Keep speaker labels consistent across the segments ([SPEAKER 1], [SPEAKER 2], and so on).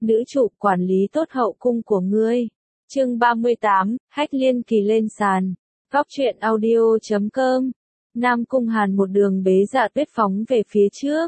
[SPEAKER 1] nữ chủ quản lý tốt hậu cung của ngươi. Chương 38, Hách Liên Kỳ lên sàn. Góc truyện audio.com. Nam Cung Hàn một đường bế Dạ Tuyết phóng về phía trước.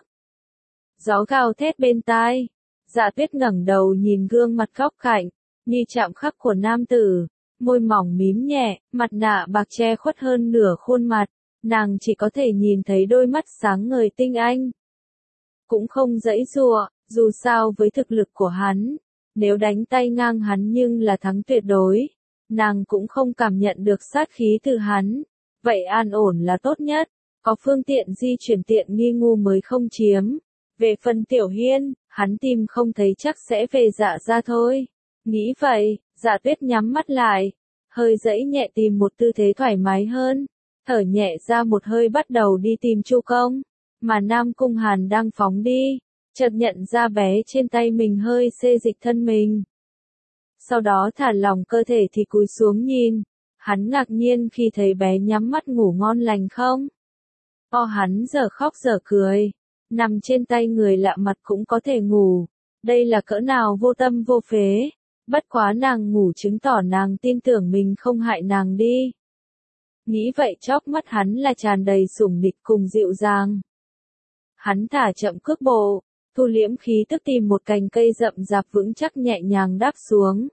[SPEAKER 1] Gió gào thét bên tai. Dạ Tuyết ngẩng đầu nhìn gương mặt góc cạnh, như chạm khắc của nam tử, môi mỏng mím nhẹ, mặt nạ bạc che khuất hơn nửa khuôn mặt, nàng chỉ có thể nhìn thấy đôi mắt sáng ngời tinh anh. Cũng không giãy giụa, dù sao với thực lực của hắn, nếu đánh tay ngang hắn nhưng là thắng tuyệt đối, nàng cũng không cảm nhận được sát khí từ hắn, vậy an ổn là tốt nhất, có phương tiện di chuyển tiện nghi ngu mới không chiếm. Về phần Tiểu Hiên, hắn tìm không thấy chắc sẽ về Dạ gia thôi. Nghĩ vậy, Dạ Tuyết nhắm mắt lại, hơi giãy nhẹ tìm một tư thế thoải mái hơn, thở nhẹ ra một hơi bắt đầu đi tìm Chu Công, mà Nam Cung Hàn đang phóng đi, chợt nhận ra bé trên tay mình hơi xê dịch thân mình. Sau đó thả lỏng cơ thể thì cúi xuống nhìn, hắn ngạc nhiên khi thấy bé nhắm mắt ngủ ngon lành không. Hắn giờ khóc giờ cười, nằm trên tay người lạ mặt cũng có thể ngủ, đây là cỡ nào vô tâm vô phế, bất quá nàng ngủ chứng tỏ nàng tin tưởng mình không hại nàng đi. Nghĩ vậy chóp mắt hắn là tràn đầy sủng nịch cùng dịu dàng. Hắn thả chậm cước bộ, thu liễm khí tức tìm một cành cây rậm rạp vững chắc nhẹ nhàng đáp xuống.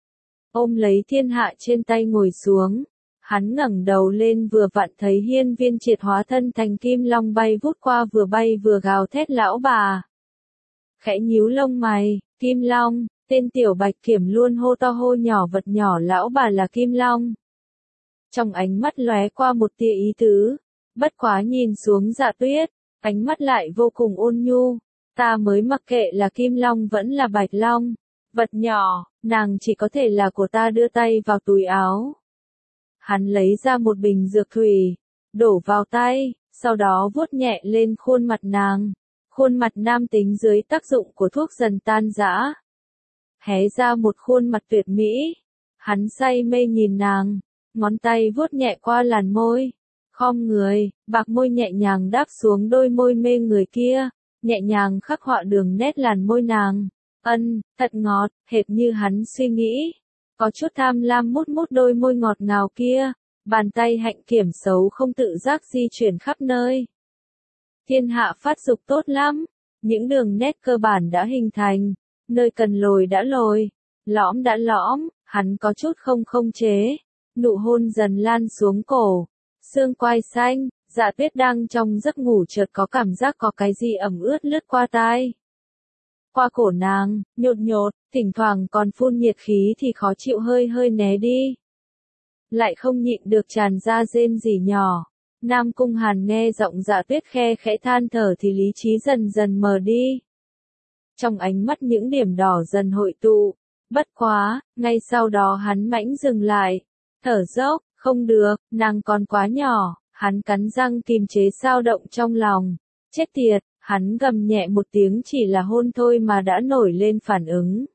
[SPEAKER 1] Ôm lấy thiên hạ trên tay ngồi xuống, hắn ngẩng đầu lên vừa vặn thấy Hiên Viên Triệt hóa thân thành kim long bay vút qua vừa bay vừa gào thét lão bà. Khẽ nhíu lông mày, Kim Long, tên tiểu bạch kiểm luôn hô to hô nhỏ vật nhỏ lão bà là Kim Long. Trong ánh mắt lóe qua một tia ý tứ, bất quá nhìn xuống Dạ Tuyết, ánh mắt lại vô cùng ôn nhu, ta mới mặc kệ là Kim Long vẫn là Bạch Long, vật nhỏ, nàng chỉ có thể là của ta. Đưa tay vào túi áo. Hắn lấy ra một bình dược thủy, đổ vào tay, sau đó vuốt nhẹ lên khuôn mặt nàng. Khuôn mặt nam tính dưới tác dụng của thuốc dần tan rã. Hé ra một khuôn mặt tuyệt mỹ. Hắn say mê nhìn nàng, ngón tay vuốt nhẹ qua làn môi. Khom người, bạc môi nhẹ nhàng đáp xuống đôi môi mê người kia, nhẹ nhàng khắc họa đường nét làn môi nàng. Thật ngọt, hệt như hắn suy nghĩ. Có chút tham lam mút mút đôi môi ngọt ngào kia, bàn tay hạnh kiểm xấu không tự giác di chuyển khắp nơi. Thiên hạ phát dục tốt lắm, những đường nét cơ bản đã hình thành, nơi cần lồi đã lồi, lõm đã lõm, hắn có chút không khống chế, nụ hôn dần lan xuống cổ, xương quai xanh. Dạ Tuyết đang trong giấc ngủ chợt có cảm giác có cái gì ẩm ướt lướt qua tai. Qua cổ nàng, nhột nhột, thỉnh thoảng còn phun nhiệt khí thì khó chịu hơi hơi né đi. Lại không nhịn được tràn ra rên rỉ nhỏ. Nam Cung Hàn nghe giọng Dạ Tuyết khe khẽ than thở thì lý trí dần dần mờ đi. Trong ánh mắt những điểm đỏ dần hội tụ. Bất quá, ngay sau đó hắn mãnh dừng lại. Thở dốc, không được, nàng còn quá nhỏ. Hắn cắn răng kìm chế dao động trong lòng. Chết tiệt, hắn gầm nhẹ một tiếng chỉ là hôn thôi mà đã nổi lên phản ứng.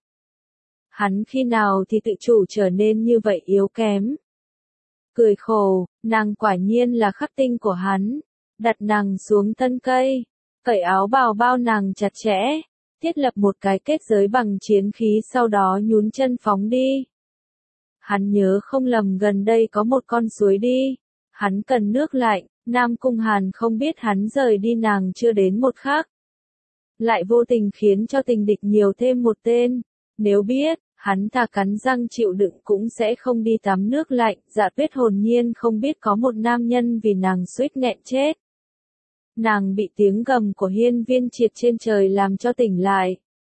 [SPEAKER 1] Hắn khi nào thì tự chủ trở nên như vậy yếu kém. Cười khổ, nàng quả nhiên là khắc tinh của hắn. Đặt nàng xuống thân cây, cởi áo bào bao nàng chặt chẽ, thiết lập một cái kết giới bằng chiến khí sau đó nhún chân phóng đi. Hắn nhớ không lầm gần đây có một con suối đi. Hắn cần nước lạnh, Nam Cung Hàn không biết hắn rời đi nàng chưa đến một khắc. Lại vô tình khiến cho tình địch nhiều thêm một tên. Nếu biết, hắn thà cắn răng chịu đựng cũng sẽ không đi tắm nước lạnh. Dạ Tuyết hồn nhiên không biết có một nam nhân vì nàng suýt nghẹn chết. Nàng bị tiếng gầm của Hiên Viên Triệt trên trời làm cho tỉnh lại.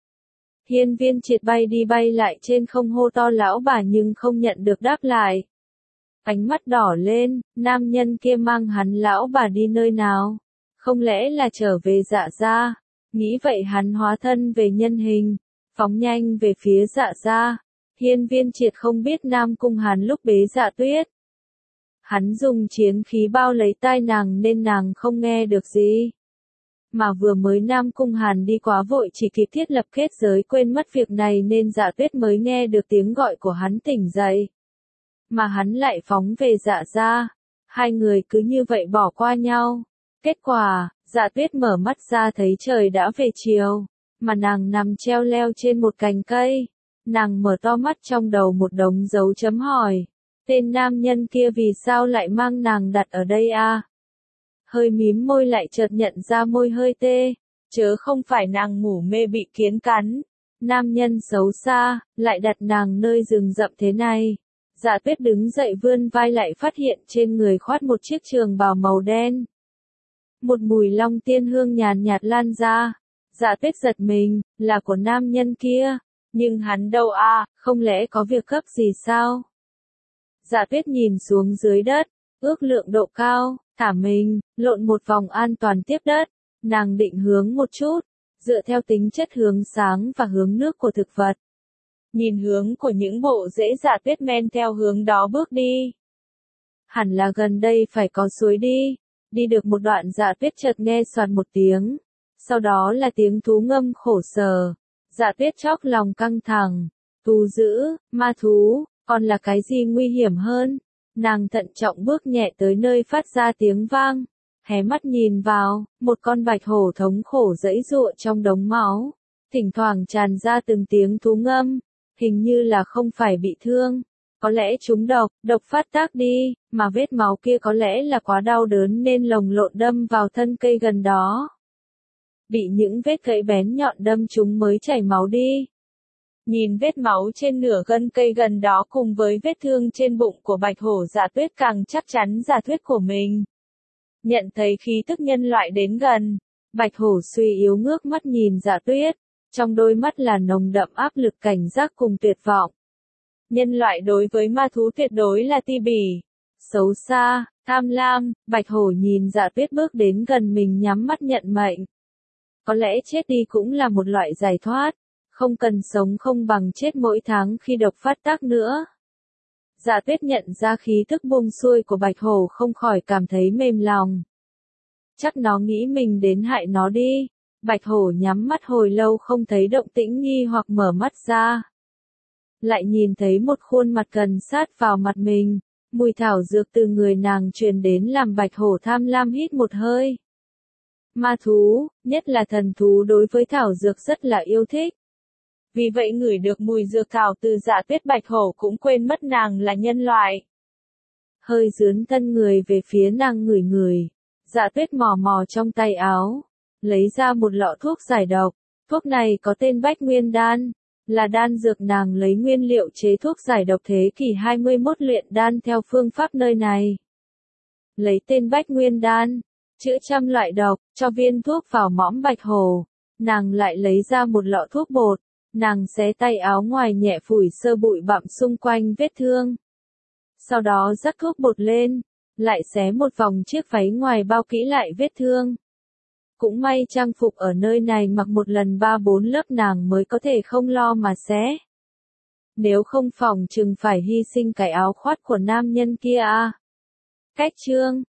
[SPEAKER 1] Hiên Viên Triệt bay đi bay lại trên không hô to lão bà nhưng không nhận được đáp lại. Ánh mắt đỏ lên, nam nhân kia mang hắn lão bà đi nơi nào? Không lẽ là trở về Dạ gia? Nghĩ vậy hắn hóa thân về nhân hình, phóng nhanh về phía Dạ gia. Hiên Viên Triệt không biết Nam Cung Hàn lúc bế Dạ Tuyết. Hắn dùng chiến khí bao lấy tai nàng nên nàng không nghe được gì. Mà vừa mới Nam Cung Hàn đi quá vội chỉ kịp thiết lập kết giới quên mất việc này nên Dạ Tuyết mới nghe được tiếng gọi của hắn tỉnh dậy. Mà hắn lại phóng về Dạ gia. Hai người cứ như vậy bỏ qua nhau. Kết quả, Dạ Tuyết mở mắt ra thấy trời đã về chiều. mà nàng nằm treo leo trên một cành cây. Nàng mở to mắt trong đầu một đống dấu chấm hỏi. Tên nam nhân kia vì sao lại mang nàng đặt ở đây à? Hơi mím môi lại chợt nhận ra môi hơi tê. Chớ không phải nàng ngủ mê bị kiến cắn. Nam nhân xấu xa, lại đặt nàng nơi rừng rậm thế này. Dạ Tuyết đứng dậy vươn vai lại phát hiện trên người khoác một chiếc trường bào màu đen. Một mùi long tiên hương nhàn nhạt lan ra. Dạ Tuyết giật mình, là của nam nhân kia. Nhưng hắn đâu à, không lẽ có việc gấp gì sao? Dạ Tuyết nhìn xuống dưới đất, ước lượng độ cao, thả mình, lộn một vòng an toàn tiếp đất. Nàng định hướng một chút, dựa theo tính chất hướng sáng và hướng nước của thực vật. Nhìn hướng của những bộ rễ Dạ Tuyết men theo hướng đó bước đi. Hẳn là gần đây phải có suối đi. Đi được một đoạn Dạ Tuyết chợt nghe soạt một tiếng. Sau đó là tiếng thú ngâm khổ sở. Dạ Tuyết chóc lòng căng thẳng. Thú dữ, ma thú, còn là cái gì nguy hiểm hơn? Nàng thận trọng bước nhẹ tới nơi phát ra tiếng vang. Hé mắt nhìn vào, một con bạch hổ thống khổ giãy giụa trong đống máu. Thỉnh thoảng tràn ra từng tiếng thú ngâm. Hình như là không phải bị thương. Có lẽ trúng độc, độc phát tác đi, mà vết máu kia có lẽ là quá đau đớn nên lồng lộn đâm vào thân cây gần đó. Bị những vết gãy bén nhọn đâm chúng mới chảy máu đi. Nhìn vết máu trên nửa gân cây gần đó cùng với vết thương trên bụng của bạch hổ Dạ Tuyết càng chắc chắn giả thuyết của mình. Nhận thấy khí tức nhân loại đến gần, bạch hổ suy yếu ngước mắt nhìn Dạ Tuyết. Trong đôi mắt là nồng đậm áp lực cảnh giác cùng tuyệt vọng. Nhân loại đối với ma thú tuyệt đối là ti bỉ, xấu xa, tham lam. Bạch hổ nhìn Dạ Tuyết bước đến gần mình nhắm mắt nhận mệnh. Có lẽ chết đi cũng là một loại giải thoát. Không cần sống không bằng chết mỗi tháng khi độc phát tác nữa. Dạ Tuyết nhận ra khí tức buông xuôi của bạch hổ không khỏi cảm thấy mềm lòng. Chắc nó nghĩ mình đến hại nó đi. Bạch hổ nhắm mắt hồi lâu không thấy động tĩnh nghi hoặc mở mắt ra. Lại nhìn thấy một khuôn mặt gần sát vào mặt mình. Mùi thảo dược từ người nàng truyền đến làm bạch hổ tham lam hít một hơi. Ma thú, nhất là thần thú đối với thảo dược rất là yêu thích. Vì vậy ngửi được mùi dược thảo từ Dạ Tuyết bạch hổ cũng quên mất nàng là nhân loại. Hơi dướn thân người về phía nàng ngửi ngửi. Dạ Tuyết mò mò trong tay áo. Lấy ra một lọ thuốc giải độc. Thuốc này có tên Bách Nguyên Đan. Là đan dược nàng lấy nguyên liệu chế thuốc giải độc thế kỷ 21 luyện đan theo phương pháp nơi này. Lấy tên Bách Nguyên Đan. Chữa trăm loại độc, cho viên thuốc vào mõm bạch hổ. Nàng lại lấy ra một lọ thuốc bột. Nàng xé tay áo ngoài nhẹ phủi sơ bụi bặm xung quanh vết thương. Sau đó rắc thuốc bột lên. Lại xé một vòng chiếc váy ngoài bao kỹ lại vết thương. Cũng may trang phục ở nơi này mặc một lần 3-4 lớp nàng mới có thể không lo mà xé. Nếu không phòng chừng phải hy sinh cái áo khoác của nam nhân kia à. Cách chương